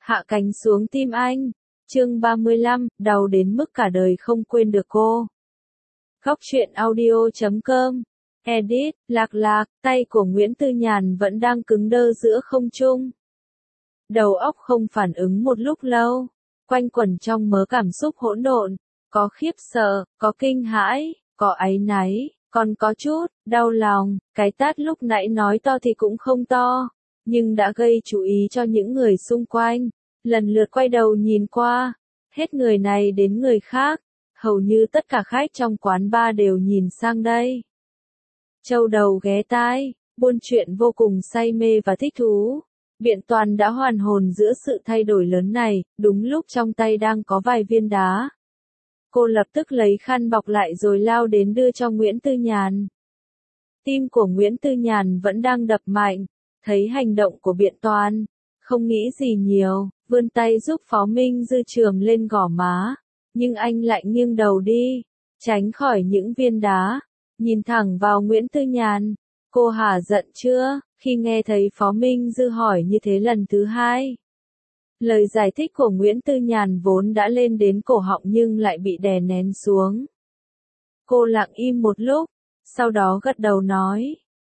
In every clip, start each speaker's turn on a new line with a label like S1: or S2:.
S1: hạ cánh xuống tim anh. Chương 35, đau đến mức cả đời không quên được cô. Góc truyện audio.com. Edit, lạc, tay của Nguyễn Tư Nhàn vẫn đang cứng đơ giữa không trung. Đầu óc không phản ứng một lúc lâu, quanh quẩn trong mớ cảm xúc hỗn độn, có khiếp sợ, có kinh hãi, có áy náy, còn có chút đau lòng. Cái tát lúc nãy nói to thì cũng không to, nhưng đã gây chú ý cho những người xung quanh. Lần lượt quay đầu nhìn qua, hết người này đến người khác, hầu như tất cả khách trong quán bar đều nhìn sang đây. Châu đầu ghé tai, buôn chuyện vô cùng say mê và thích thú. Biện Toàn đã hoàn hồn giữa sự thay đổi lớn này, đúng lúc trong tay đang có vài viên đá. Cô lập tức lấy khăn bọc lại rồi lao đến đưa cho Nguyễn Tư Nhàn. Tim của Nguyễn Tư Nhàn vẫn đang đập mạnh, thấy hành động của Biện Toàn, không nghĩ gì nhiều, vươn tay giúp Phó Minh Dư chườm lên gò má, nhưng anh lại nghiêng đầu đi, tránh khỏi những viên đá, nhìn thẳng vào Nguyễn Tư Nhàn. Cô hả giận chưa, khi nghe thấy Phó Minh Dư hỏi như thế lần thứ hai? Lời giải thích của Nguyễn Tư Nhàn vốn đã lên đến cổ họng nhưng lại bị đè nén xuống. Cô lặng im một lúc, sau đó gật đầu nói,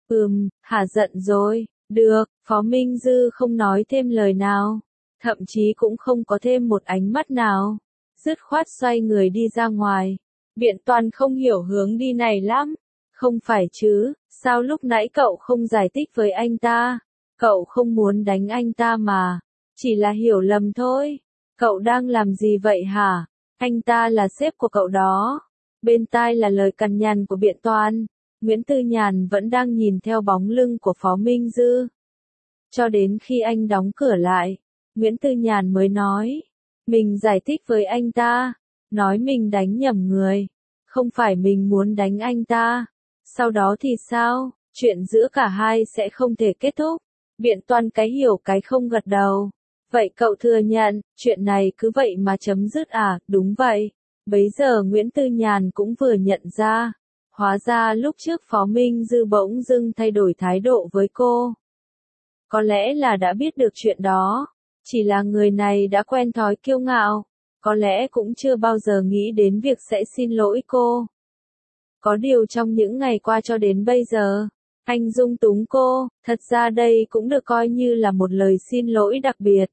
S1: hả giận rồi, được. Phó Minh Dư không nói thêm lời nào, thậm chí cũng không có thêm một ánh mắt nào, dứt khoát xoay người đi ra ngoài. Biện Toàn không hiểu hướng đi này lắm. Không phải chứ, sao lúc nãy cậu không giải thích với anh ta? Cậu không muốn đánh anh ta mà, chỉ là hiểu lầm thôi. Cậu đang làm gì vậy hả? Anh ta là sếp của cậu đó. Bên tai là lời cằn nhằn của Biện Toàn. Nguyễn Tư Nhàn vẫn đang nhìn theo bóng lưng của Phó Minh Dư. Cho đến khi anh đóng cửa lại, Nguyễn Tư Nhàn mới nói, mình giải thích với anh ta, nói mình đánh nhầm người, không phải mình muốn đánh anh ta. Sau đó thì sao? Chuyện giữa cả hai sẽ không thể kết thúc. Biện Toàn cái hiểu cái không gật đầu. Vậy cậu thừa nhận, chuyện này cứ vậy mà chấm dứt à? Đúng vậy. Bấy giờ Nguyễn Tư Nhàn cũng vừa nhận ra. Hóa ra lúc trước Phó Minh Dư bỗng dưng thay đổi thái độ với cô. Có lẽ là đã biết được chuyện đó. Chỉ là người này đã quen thói kiêu ngạo. Có lẽ cũng chưa bao giờ nghĩ đến việc sẽ xin lỗi cô. Có điều trong những ngày qua cho đến bây giờ, anh dung túng cô, thật ra đây cũng được coi như là một lời xin lỗi đặc biệt.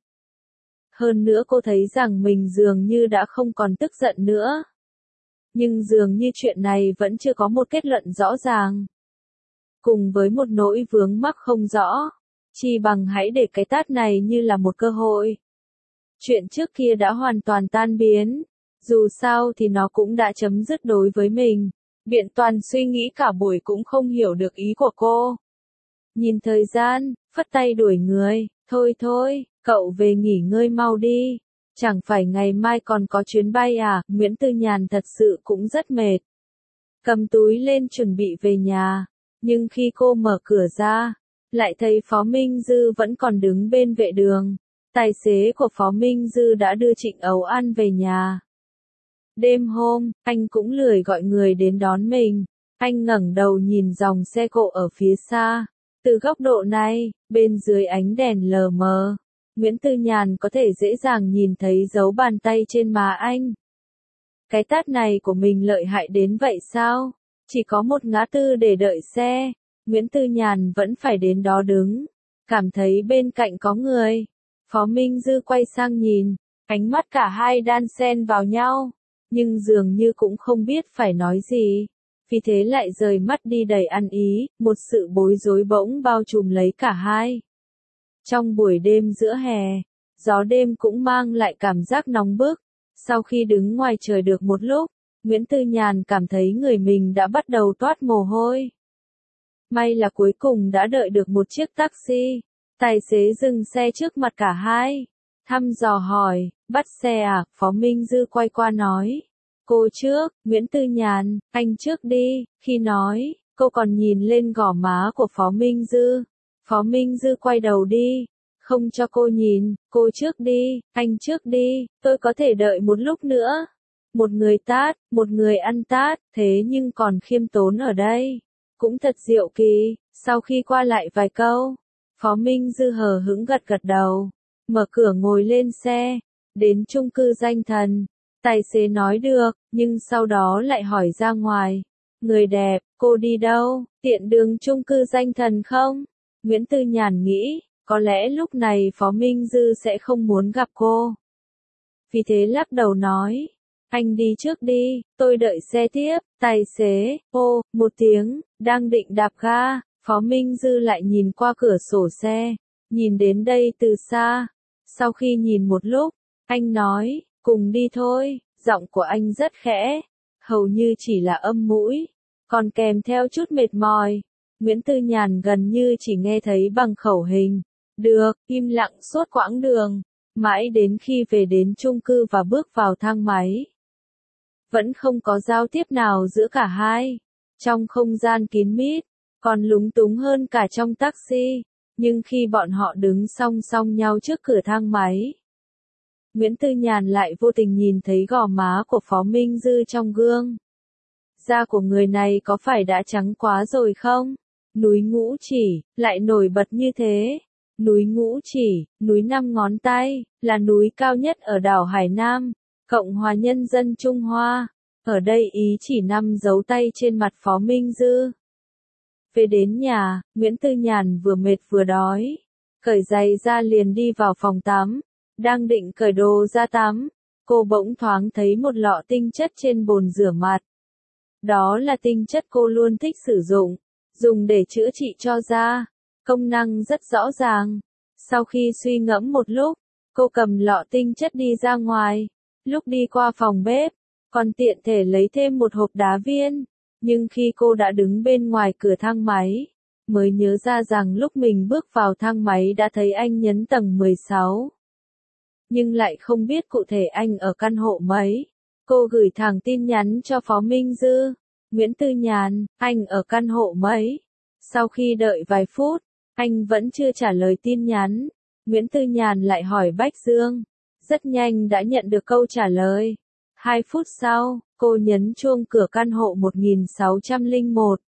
S1: Hơn nữa cô thấy rằng mình dường như đã không còn tức giận nữa. Nhưng dường như chuyện này vẫn chưa có một kết luận rõ ràng. Cùng với một nỗi vướng mắc không rõ, chi bằng hãy để cái tát này như là một cơ hội. Chuyện trước kia đã hoàn toàn tan biến, dù sao thì nó cũng đã chấm dứt đối với mình. Biện Toàn suy nghĩ cả buổi cũng không hiểu được ý của cô. Nhìn thời gian, phất tay đuổi người, thôi, cậu về nghỉ ngơi mau đi. Chẳng phải ngày mai còn có chuyến bay à? Nguyễn Tư Nhàn thật sự cũng rất mệt. Cầm túi lên chuẩn bị về nhà, nhưng khi cô mở cửa ra, lại thấy Phó Minh Dư vẫn còn đứng bên vệ đường. Tài xế của Phó Minh Dư đã đưa Trịnh Ấu An về nhà. Đêm hôm, anh cũng lười gọi người đến đón mình. Anh ngẩng đầu nhìn dòng xe cộ ở phía xa. Từ góc độ này, bên dưới ánh đèn lờ mờ, Nguyễn Tư Nhàn có thể dễ dàng nhìn thấy dấu bàn tay trên má anh. Cái tát này của mình lợi hại đến vậy sao? Chỉ có một ngã tư để đợi xe, Nguyễn Tư Nhàn vẫn phải đến đó đứng. Cảm thấy bên cạnh có người. Phó Minh Dư quay sang nhìn, ánh mắt cả hai đan xen vào nhau. Nhưng dường như cũng không biết phải nói gì, vì thế lại rời mắt đi đầy ăn ý, một sự bối rối bỗng bao trùm lấy cả hai. Trong buổi đêm giữa hè, gió đêm cũng mang lại cảm giác nóng bức. Sau khi đứng ngoài trời được một lúc, Nguyễn Tư Nhàn cảm thấy người mình đã bắt đầu toát mồ hôi. May là cuối cùng đã đợi được một chiếc taxi. Tài xế dừng xe trước mặt cả hai. Thăm dò hỏi, bắt xe à? Phó Minh Dư quay qua nói. Cô trước. Nguyễn Tư Nhàn, anh trước đi. Khi nói, cô còn nhìn lên gò má của Phó Minh Dư. Phó Minh Dư quay đầu đi. Không cho cô nhìn, cô trước đi, anh trước đi, tôi có thể đợi một lúc nữa. Một người tát, một người ăn tát, thế nhưng còn khiêm tốn ở đây. Cũng thật diệu kỳ. Sau khi qua lại vài câu, Phó Minh Dư hờ hững gật gật đầu. mở cửa ngồi lên xe, đến chung cư Danh Thần. Tài xế nói được, nhưng sau đó lại hỏi ra ngoài. Người đẹp, cô đi đâu, tiện đường chung cư Danh Thần không? Nguyễn Tư Nhàn nghĩ, có lẽ lúc này Phó Minh Dư sẽ không muốn gặp cô. Vì thế lắc đầu nói, anh đi trước đi, tôi đợi xe tiếp. Tài xế, một tiếng, đang định đạp ga, Phó Minh Dư lại nhìn qua cửa sổ xe, nhìn đến đây từ xa. Sau khi nhìn một lúc, anh nói, cùng đi thôi, giọng của anh rất khẽ, hầu như chỉ là âm mũi, còn kèm theo chút mệt mỏi. Nguyễn Tư Nhàn gần như chỉ nghe thấy bằng khẩu hình. Được, im lặng suốt quãng đường, mãi đến khi về đến chung cư và bước vào thang máy. Vẫn không có giao tiếp nào giữa cả hai. Trong không gian kín mít, còn lúng túng hơn cả trong taxi. Nhưng khi bọn họ đứng song song nhau trước cửa thang máy, Nguyễn Tư Nhàn lại vô tình nhìn thấy gò má của Phó Minh Dư trong gương. Da của người này có phải đã trắng quá rồi không? Núi Ngũ Chỉ, lại nổi bật như thế. Núi Ngũ Chỉ, núi 5 ngón tay, là núi cao nhất ở đảo Hải Nam, Cộng hòa Nhân dân Trung Hoa. Ở đây ý chỉ 5 dấu tay trên mặt Phó Minh Dư. Về đến nhà, Nguyễn Tư Nhàn vừa mệt vừa đói. Cởi giày ra liền đi vào phòng tắm. Đang định cởi đồ ra tắm, cô bỗng thoáng thấy một lọ tinh chất trên bồn rửa mặt. Đó là tinh chất cô luôn thích sử dụng, dùng để chữa trị cho da. Công năng rất rõ ràng. Sau khi suy ngẫm một lúc, cô cầm lọ tinh chất đi ra ngoài. Lúc đi qua phòng bếp, còn tiện thể lấy thêm một hộp đá viên. Nhưng khi cô đã đứng bên ngoài cửa thang máy, mới nhớ ra rằng lúc mình bước vào thang máy đã thấy anh nhấn tầng 16. Nhưng lại không biết cụ thể anh ở căn hộ mấy. Cô gửi thẳng tin nhắn cho Phó Minh Dư. Nguyễn Tư Nhàn, anh ở căn hộ mấy? Sau khi đợi vài phút, anh vẫn chưa trả lời tin nhắn. Nguyễn Tư Nhàn lại hỏi Bách Dương. Rất nhanh đã nhận được câu trả lời. 2 phút sau, cô nhấn chuông cửa căn hộ 1601.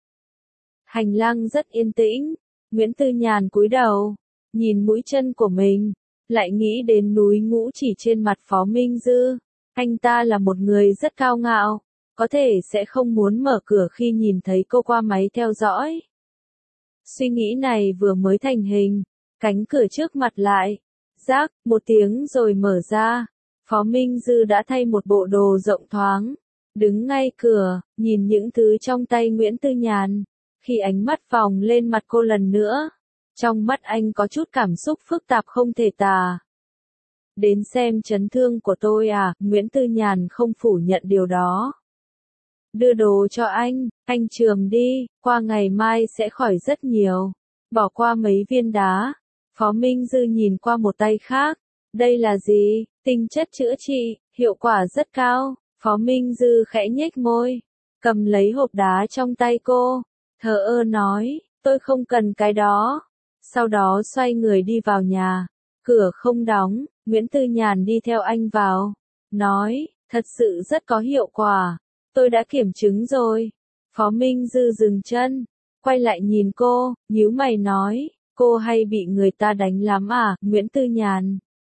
S1: Hành lang rất yên tĩnh. Nguyễn Tư Nhàn cúi đầu, nhìn mũi chân của mình, lại nghĩ đến núi Ngũ Chỉ trên mặt Phó Minh Dư. Anh ta là một người rất cao ngạo, có thể sẽ không muốn mở cửa khi nhìn thấy cô qua máy theo dõi. Suy nghĩ này vừa mới thành hình, cánh cửa trước mặt lại, rác, một tiếng rồi mở ra. Phó Minh Dư đã thay một bộ đồ rộng thoáng, đứng ngay cửa, nhìn những thứ trong tay Nguyễn Tư Nhàn. Khi ánh mắt vòng lên mặt cô lần nữa, trong mắt anh có chút cảm xúc phức tạp không thể tả. Đến xem chấn thương của tôi à? Nguyễn Tư Nhàn không phủ nhận điều đó. Đưa đồ cho anh chườm đi, qua ngày mai sẽ khỏi rất nhiều. Bỏ qua mấy viên đá. Phó Minh Dư nhìn qua một tay khác. Đây là gì? Tinh chất chữa trị, hiệu quả rất cao. Phó Minh Dư khẽ nhếch môi, cầm lấy hộp đá trong tay cô, thờ ơ nói, tôi không cần cái đó. Sau đó xoay người đi vào nhà. Cửa không đóng, Nguyễn Tư Nhàn đi theo anh vào, nói, thật sự rất có hiệu quả. Tôi đã kiểm chứng rồi. Phó Minh Dư dừng chân, quay lại nhìn cô, nhíu mày nói, cô hay bị người ta đánh lắm à? Nguyễn Tư Nhàn.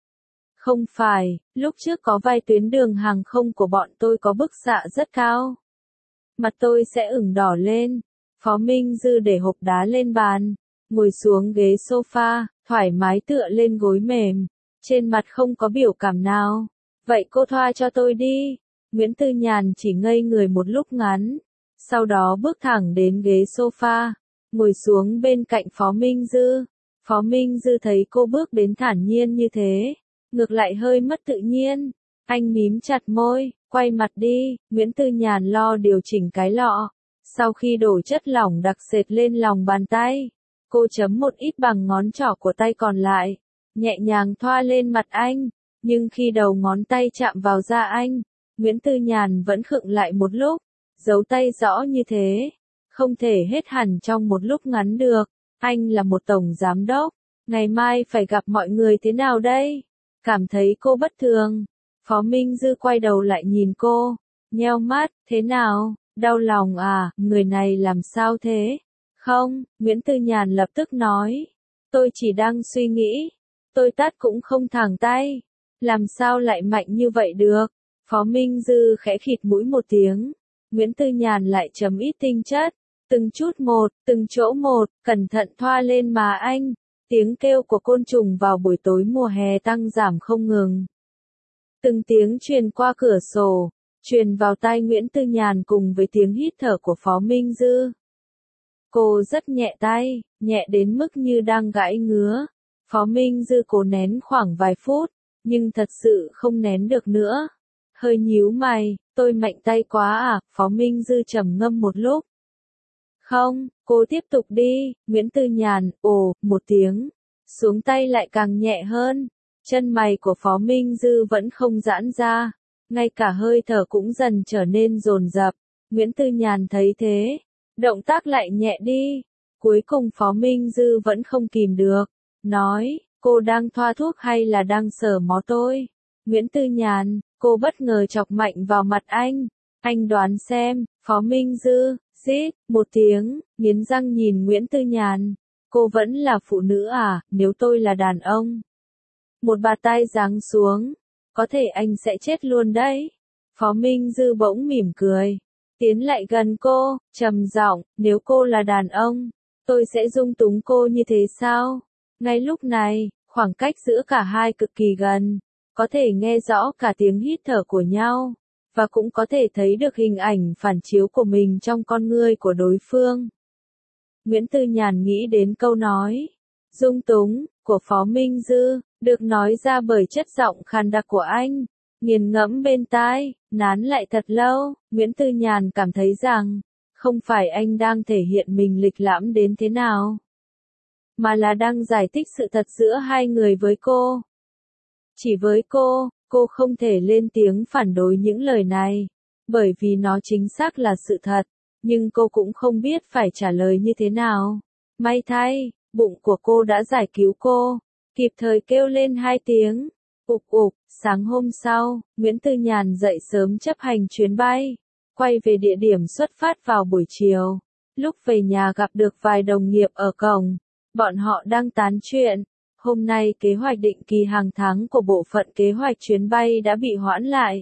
S1: Không phải, lúc trước có vài tuyến đường hàng không của bọn tôi có bức xạ rất cao. Mặt tôi sẽ ửng đỏ lên. Phó Minh Dư để hộp đá lên bàn, ngồi xuống ghế sofa, thoải mái tựa lên gối mềm, trên mặt không có biểu cảm nào. Vậy cô thoa cho tôi đi. Nguyễn Tư Nhàn chỉ ngây người một lúc ngắn, sau đó bước thẳng đến ghế sofa, ngồi xuống bên cạnh Phó Minh Dư. Phó Minh Dư thấy cô bước đến thản nhiên như thế, ngược lại hơi mất tự nhiên. Anh mím chặt môi, quay mặt đi. Nguyễn Tư Nhàn lo điều chỉnh cái lọ. Sau khi đổ chất lỏng đặc sệt lên lòng bàn tay, cô chấm một ít bằng ngón trỏ của tay còn lại, nhẹ nhàng thoa lên mặt anh. Nhưng khi đầu ngón tay chạm vào da anh, Nguyễn Tư Nhàn vẫn khựng lại một lúc. Dấu tay rõ như thế, không thể hết hẳn trong một lúc ngắn được. Anh là một tổng giám đốc, ngày mai phải gặp mọi người thế nào đây? Cảm thấy cô bất thường, Phó Minh Dư quay đầu lại nhìn cô, nheo mắt, thế nào, đau lòng à? Người này làm sao thế? Không, Nguyễn Tư Nhàn lập tức nói, tôi chỉ đang suy nghĩ, tôi tát cũng không thẳng tay. Làm sao lại mạnh như vậy được? Phó Minh Dư khẽ khịt mũi một tiếng. Nguyễn Tư Nhàn lại chấm ít tinh chất. Từng chút một, từng chỗ một, cẩn thận thoa lên má anh. Tiếng kêu của côn trùng vào buổi tối mùa hè tăng giảm không ngừng. Từng tiếng truyền qua cửa sổ, truyền vào tai Nguyễn Tư Nhàn cùng với tiếng hít thở của Phó Minh Dư. Cô rất nhẹ tay, nhẹ đến mức như đang gãi ngứa. Phó Minh Dư cố nén khoảng vài phút, nhưng thật sự không nén được nữa. Hơi nhíu mày, tôi mạnh tay quá à, Phó Minh Dư trầm ngâm một lúc. Không, cô tiếp tục đi, Nguyễn Tư Nhàn, ồ, một tiếng. Xuống tay lại càng nhẹ hơn. Chân mày của Phó Minh Dư vẫn không giãn ra. Ngay cả hơi thở cũng dần trở nên dồn dập. Nguyễn Tư Nhàn thấy thế. Động tác lại nhẹ đi. Cuối cùng Phó Minh Dư vẫn không kìm được. Nói, cô đang thoa thuốc hay là đang sờ mó tôi? Nguyễn Tư Nhàn, cô bất ngờ chọc mạnh vào mặt anh. Anh đoán xem, Phó Minh Dư, rít, một tiếng, nghiến răng nhìn Nguyễn Tư Nhàn. Cô vẫn là phụ nữ à, nếu tôi là đàn ông. Một bạt tai giáng xuống, có thể anh sẽ chết luôn đấy. Phó Minh Dư bỗng mỉm cười, tiến lại gần cô, trầm giọng, nếu cô là đàn ông, tôi sẽ dung túng cô như thế sao? Ngay lúc này, khoảng cách giữa cả hai cực kỳ gần, có thể nghe rõ cả tiếng hít thở của nhau, và cũng có thể thấy được hình ảnh phản chiếu của mình trong con ngươi của đối phương. Nguyễn Tư Nhàn nghĩ đến câu nói, dung túng, của Phó Minh Dư, được nói ra bởi chất giọng khàn đặc của anh, nghiền ngẫm bên tai, nán lại thật lâu, Nguyễn Tư Nhàn cảm thấy rằng, không phải anh đang thể hiện mình lịch lãm đến thế nào, mà là đang giải thích sự thật giữa hai người với cô. Chỉ với cô không thể lên tiếng phản đối những lời này, bởi vì nó chính xác là sự thật, nhưng cô cũng không biết phải trả lời như thế nào. May thay, bụng của cô đã giải cứu cô, kịp thời kêu lên 2 tiếng, ục ục. Sáng hôm sau, Nguyễn Tư Nhàn dậy sớm chấp hành chuyến bay, quay về địa điểm xuất phát vào buổi chiều. Lúc về nhà gặp được vài đồng nghiệp ở cổng, bọn họ đang tán chuyện. Hôm nay kế hoạch định kỳ hàng tháng của bộ phận kế hoạch chuyến bay đã bị hoãn lại.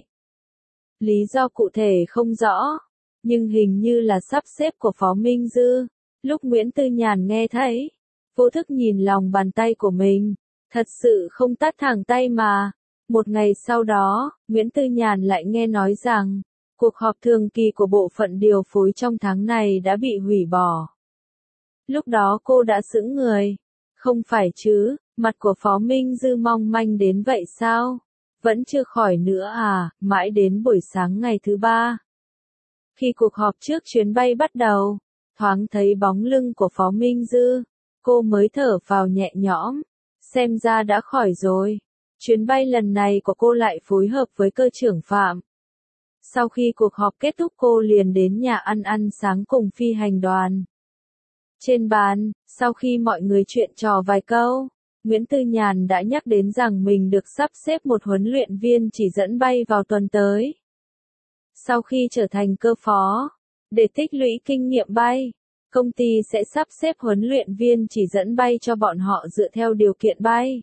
S1: Lý do cụ thể không rõ, nhưng hình như là sắp xếp của Phó Minh Dư. Lúc Nguyễn Tư Nhàn nghe thấy, vô thức nhìn lòng bàn tay của mình, thật sự không tát thẳng tay mà. Một ngày sau đó, Nguyễn Tư Nhàn lại nghe nói rằng, cuộc họp thường kỳ của bộ phận điều phối trong tháng này đã bị hủy bỏ. Lúc đó cô đã sững người. Không phải chứ, mặt của Phó Minh Dư mong manh đến vậy sao? Vẫn chưa khỏi nữa à, mãi đến buổi sáng ngày thứ 3. Khi cuộc họp trước chuyến bay bắt đầu, thoáng thấy bóng lưng của Phó Minh Dư, cô mới thở phào nhẹ nhõm, xem ra đã khỏi rồi. Chuyến bay lần này của cô lại phối hợp với cơ trưởng Phạm. Sau khi cuộc họp kết thúc cô liền đến nhà ăn sáng cùng phi hành đoàn. Trên bàn, sau khi mọi người chuyện trò vài câu, Nguyễn Tư Nhàn đã nhắc đến rằng mình được sắp xếp một huấn luyện viên chỉ dẫn bay vào tuần tới. Sau khi trở thành cơ phó, để tích lũy kinh nghiệm bay, công ty sẽ sắp xếp huấn luyện viên chỉ dẫn bay cho bọn họ dựa theo điều kiện bay.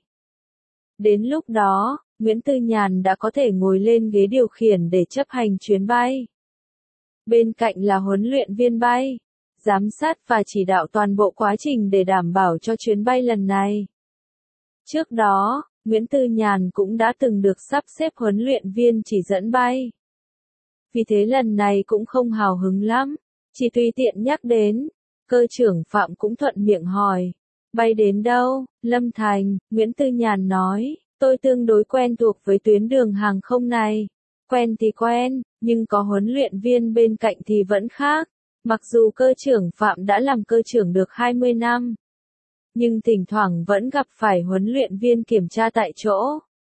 S1: Đến lúc đó, Nguyễn Tư Nhàn đã có thể ngồi lên ghế điều khiển để chấp hành chuyến bay. Bên cạnh là huấn luyện viên bay, giám sát và chỉ đạo toàn bộ quá trình để đảm bảo cho chuyến bay lần này. Trước đó, Nguyễn Tư Nhàn cũng đã từng được sắp xếp huấn luyện viên chỉ dẫn bay. Vì thế lần này cũng không hào hứng lắm, chỉ tùy tiện nhắc đến. Cơ trưởng Phạm cũng thuận miệng hỏi, bay đến đâu? Lâm Thành, Nguyễn Tư Nhàn nói, tôi tương đối quen thuộc với tuyến đường hàng không này. Quen thì quen, nhưng có huấn luyện viên bên cạnh thì vẫn khác. Mặc dù cơ trưởng Phạm đã làm cơ trưởng được 20 năm, nhưng thỉnh thoảng vẫn gặp phải huấn luyện viên kiểm tra tại chỗ.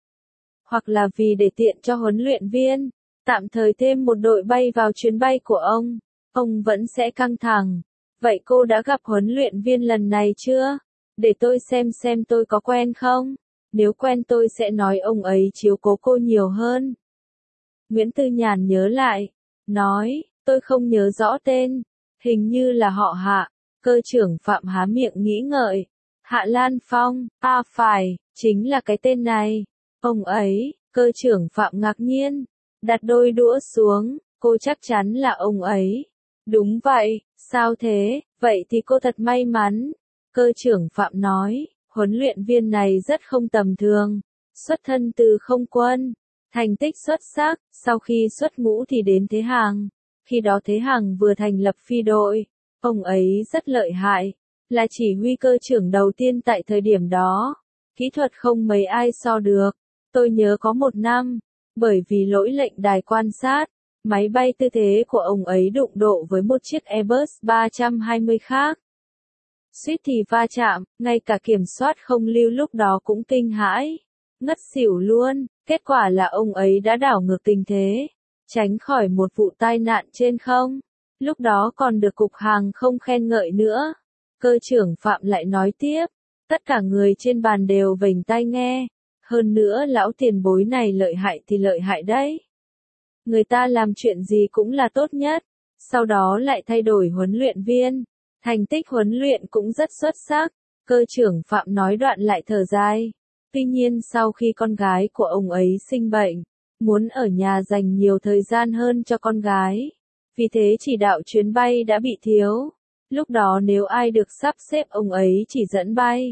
S1: Hoặc là vì để tiện cho huấn luyện viên, tạm thời thêm một đội bay vào chuyến bay của ông vẫn sẽ căng thẳng. Vậy cô đã gặp huấn luyện viên lần này chưa? Để tôi xem tôi có quen không? Nếu quen tôi sẽ nói ông ấy chiếu cố cô nhiều hơn. Nguyễn Tư Nhàn nhớ lại, nói, tôi không nhớ rõ tên, hình như là họ Hạ. Cơ trưởng Phạm há miệng nghĩ ngợi. Hạ Lan Phong, à phải, Chính là cái tên này. Ông ấy, cơ trưởng Phạm ngạc nhiên, đặt đôi đũa xuống, cô chắc chắn là ông ấy. Đúng vậy, sao thế, vậy thì cô thật may mắn. Cơ trưởng Phạm nói, huấn luyện viên này rất không tầm thường, xuất thân từ không quân, thành tích xuất sắc, sau khi xuất ngũ thì đến Thế Hàng. Khi đó Thế Hàng vừa thành lập phi đội, ông ấy rất lợi hại, là chỉ huy cơ trưởng đầu tiên tại thời điểm đó. Kỹ thuật không mấy ai so được. Tôi nhớ có một năm, bởi vì lỗi lệnh đài quan sát, máy bay tư thế của ông ấy đụng độ với một chiếc Airbus 320 khác. Suýt thì va chạm, ngay cả kiểm soát không lưu lúc đó cũng kinh hãi, ngất xỉu luôn. Kết quả là ông ấy đã đảo ngược tình thế, tránh khỏi một vụ tai nạn trên không. Lúc đó còn được Cục Hàng không khen ngợi nữa. Cơ trưởng Phạm lại nói tiếp, tất cả người trên bàn đều vểnh tai nghe. Hơn nữa lão tiền bối này lợi hại thì lợi hại đấy. Người ta làm chuyện gì cũng là tốt nhất, sau đó lại thay đổi huấn luyện viên. Thành tích huấn luyện cũng rất xuất sắc. Cơ trưởng Phạm nói đoạn lại thở dài. Tuy nhiên sau khi con gái của ông ấy sinh bệnh, muốn ở nhà dành nhiều thời gian hơn cho con gái. Vì thế chỉ đạo chuyến bay đã bị thiếu. Lúc đó nếu ai được sắp xếp ông ấy chỉ dẫn bay,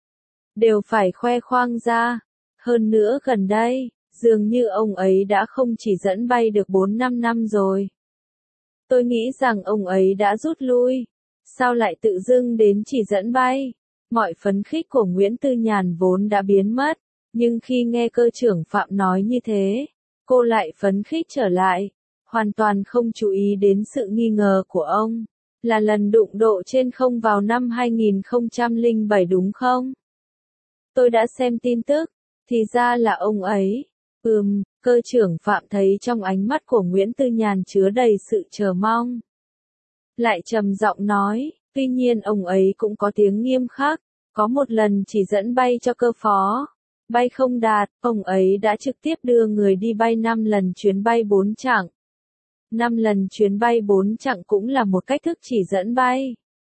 S1: đều phải khoe khoang ra. Hơn nữa gần đây, dường như ông ấy đã không chỉ dẫn bay được 4-5 năm rồi. Tôi nghĩ rằng ông ấy đã rút lui. Sao lại tự dưng đến chỉ dẫn bay? Mọi phấn khích của Nguyễn Tư Nhàn vốn đã biến mất, nhưng khi nghe cơ trưởng Phạm nói như thế, cô lại phấn khích trở lại, hoàn toàn không chú ý đến sự nghi ngờ của ông. Là lần đụng độ trên không vào năm 2007 đúng không? Tôi đã xem tin tức, thì ra là ông ấy. Cơ trưởng Phạm thấy trong ánh mắt của Nguyễn Tư Nhàn chứa đầy sự chờ mong. Lại trầm giọng nói, tuy nhiên ông ấy cũng có tiếng nghiêm khắc, có một lần chỉ dẫn bay cho cơ phó. Bay không đạt, ông ấy đã trực tiếp đưa người đi bay 5 lần chuyến bay 4 chặng. 5 lần chuyến bay 4 chặng cũng là một cách thức chỉ dẫn bay.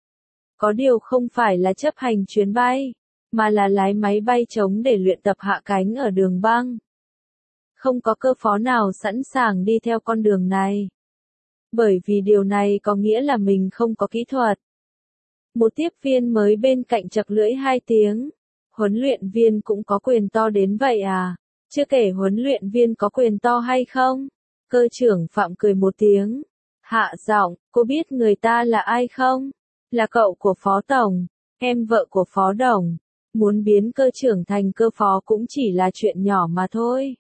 S1: Có điều không phải là chấp hành chuyến bay, mà là lái máy bay trống để luyện tập hạ cánh ở đường băng. Không có cơ phó nào sẵn sàng đi theo con đường này. Bởi vì điều này có nghĩa là mình không có kỹ thuật. Một tiếp viên mới bên cạnh chật lưỡi 2 tiếng. Huấn luyện viên cũng có quyền to đến vậy à? Chưa kể huấn luyện viên có quyền to hay không? Cơ trưởng Phạm cười một tiếng. Hạ giọng, cô biết người ta là ai không? Là cậu của phó tổng, em vợ của phó đồng. Muốn biến cơ trưởng thành cơ phó cũng chỉ là chuyện nhỏ mà thôi.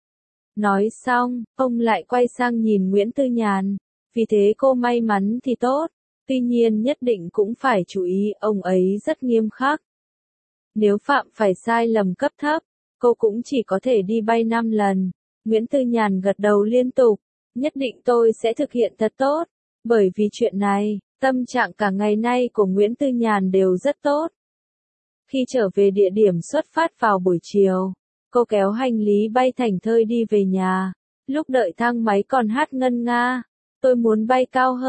S1: Nói xong, ông lại quay sang nhìn Nguyễn Tư Nhàn. Vì thế cô may mắn thì tốt. Tuy nhiên nhất định cũng phải chú ý, ông ấy rất nghiêm khắc. Nếu phạm phải sai lầm cấp thấp, cô cũng chỉ có thể đi bay 5 lần. Nguyễn Tư Nhàn gật đầu liên tục. Nhất định tôi sẽ thực hiện thật tốt. Bởi vì chuyện này, tâm trạng cả ngày nay của Nguyễn Tư Nhàn đều rất tốt. Khi trở về địa điểm xuất phát vào buổi chiều, cô kéo hành lý bay thảnh thơi đi về nhà. Lúc đợi thang máy còn hát ngân nga. Tôi muốn bay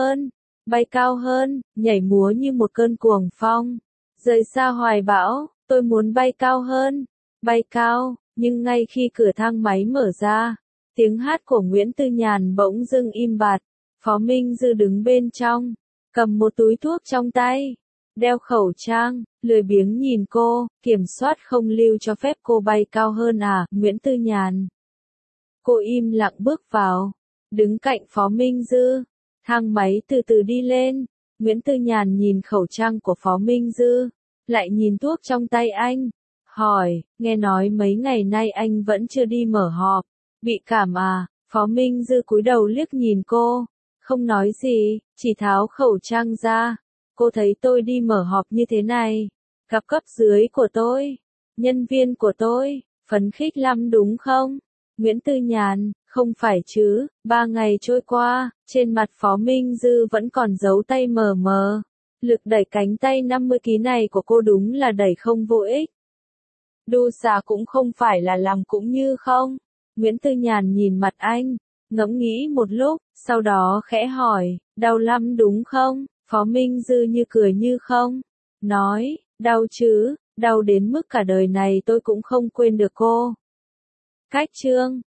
S1: cao hơn, nhảy múa như một cơn cuồng phong. Rời xa hoài bão, tôi muốn bay cao hơn, bay cao, nhưng ngay khi cửa thang máy mở ra, tiếng hát của Nguyễn Tư Nhàn bỗng dưng im bặt. Phó Minh Dư đứng bên trong, cầm một túi thuốc trong tay, đeo khẩu trang, lười biếng nhìn cô, kiểm soát không lưu cho phép cô bay cao hơn à, Nguyễn Tư Nhàn. Cô im lặng bước vào, đứng cạnh Phó Minh Dư. Thang máy từ từ đi lên, Nguyễn Tư Nhàn nhìn khẩu trang của Phó Minh Dư, lại nhìn thuốc trong tay anh, hỏi, nghe nói mấy ngày nay anh vẫn chưa đi mở họp, bị cảm à? Phó Minh Dư cúi đầu liếc nhìn cô, không nói gì, chỉ tháo khẩu trang ra. Cô thấy tôi đi mở họp như thế này, gặp cấp dưới của tôi, nhân viên của tôi, phấn khích lắm đúng không? Nguyễn Tư Nhàn, không phải chứ, 3 ngày trôi qua, trên mặt Phó Minh Dư vẫn còn dấu tay mờ mờ. Lực đẩy cánh tay 50 kg này của cô đúng là đẩy không vô ích. Đu xà cũng không phải là làm cũng như không. Nguyễn Tư Nhàn nhìn mặt anh, ngẫm nghĩ một lúc, sau đó khẽ hỏi, đau lắm đúng không? Phó Minh Dư như cười như không, nói, đau chứ, đau đến mức cả đời này tôi cũng không quên được cô. Cách chương